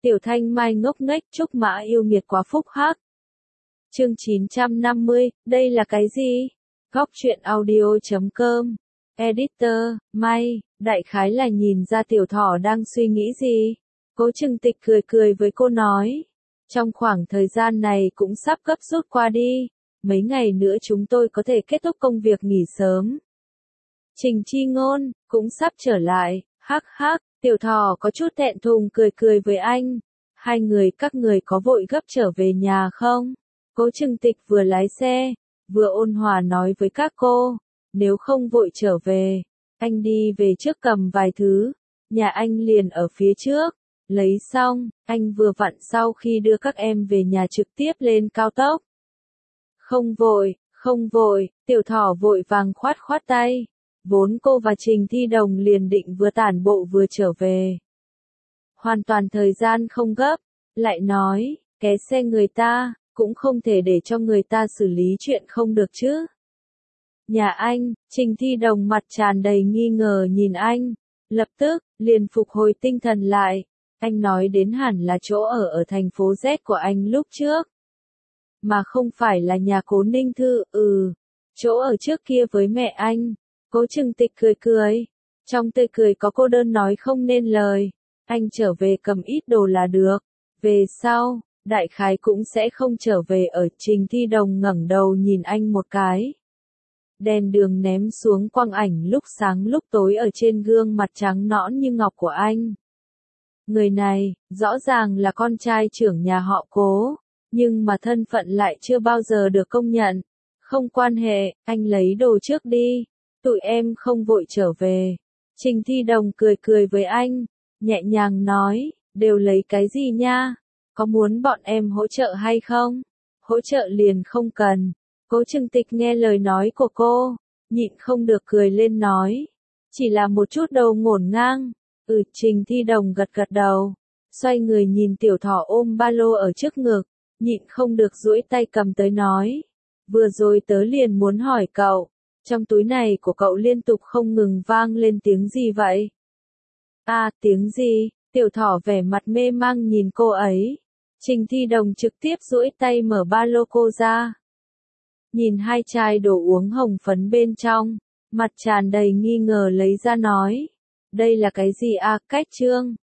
Tiểu Thanh Mai ngốc nghếch, Trúc Mã yêu nghiệt quá phúc hắc. Chương 950, đây là cái gì? Góc truyện audio.com. Editor, May, đại khái là nhìn ra Tiểu Thỏ đang suy nghĩ gì. Cố Trừng Tịch cười cười với cô nói. Trong khoảng thời gian này cũng sắp gấp rút qua đi. Mấy ngày nữa chúng tôi có thể kết thúc công việc nghỉ sớm. Trình Chi Ngôn, cũng sắp trở lại, hắc hắc, Tiểu Thỏ có chút thẹn thùng cười cười với anh. Hai người các người có vội gấp trở về nhà không? Cố Trừng Tịch vừa lái xe, vừa ôn hòa nói với các cô, nếu không vội trở về, anh đi về trước cầm vài thứ, nhà anh liền ở phía trước, lấy xong, anh vừa vặn sau khi đưa các em về nhà trực tiếp lên cao tốc. Không vội, Tiểu Thỏ vội vàng khoát khoát tay, vốn cô và Trình Thi Đồng liền định vừa tản bộ vừa trở về. Hoàn toàn thời gian không gấp, lại nói, ké xe người ta, cũng không thể để cho người ta xử lý chuyện không được chứ. Nhà anh, Trình Thi Đồng mặt tràn đầy nghi ngờ nhìn anh, lập tức, liền phục hồi tinh thần lại, anh nói đến hẳn là chỗ ở thành phố Z của anh lúc trước. Mà không phải là nhà Cố Ninh Thư, chỗ ở trước kia với mẹ anh. Cố Trừng Tịch cười cười, trong tươi cười có cô đơn nói không nên lời, anh trở về cầm ít đồ là được, về sau, đại khái cũng sẽ không trở về ở. Trình Thi Đồng ngẩng đầu nhìn anh một cái. Đèn đường ném xuống quang ảnh lúc sáng lúc tối ở trên gương mặt trắng nõn như ngọc của anh. Người này, rõ ràng là con trai trưởng nhà họ Cố, nhưng mà thân phận lại chưa bao giờ được công nhận. Không quan hệ, anh lấy đồ trước đi, tụi em không vội trở về. Trình Thi Đồng cười cười với anh, nhẹ nhàng nói, đều lấy cái gì nha? Có muốn bọn em hỗ trợ hay không? Hỗ trợ liền không cần. Cố Trừng Tịch nghe lời nói của cô, nhịn không được cười lên nói. Chỉ là một chút đầu ngổn ngang. Trình Thi Đồng gật gật đầu. Xoay người nhìn Tiểu Thỏ ôm ba lô ở trước ngực, nhịn không được duỗi tay cầm tới nói. Vừa rồi tớ liền muốn hỏi cậu, trong túi này của cậu liên tục không ngừng vang lên tiếng gì vậy? Tiếng gì? Tiểu Thỏ vẻ mặt mê mang nhìn cô ấy. Trình Thi Đồng trực tiếp duỗi tay mở ba lô cô ra. Nhìn hai chai đồ uống hồng phấn bên trong, mặt tràn đầy nghi ngờ lấy ra nói. Đây là cái gì cách chương?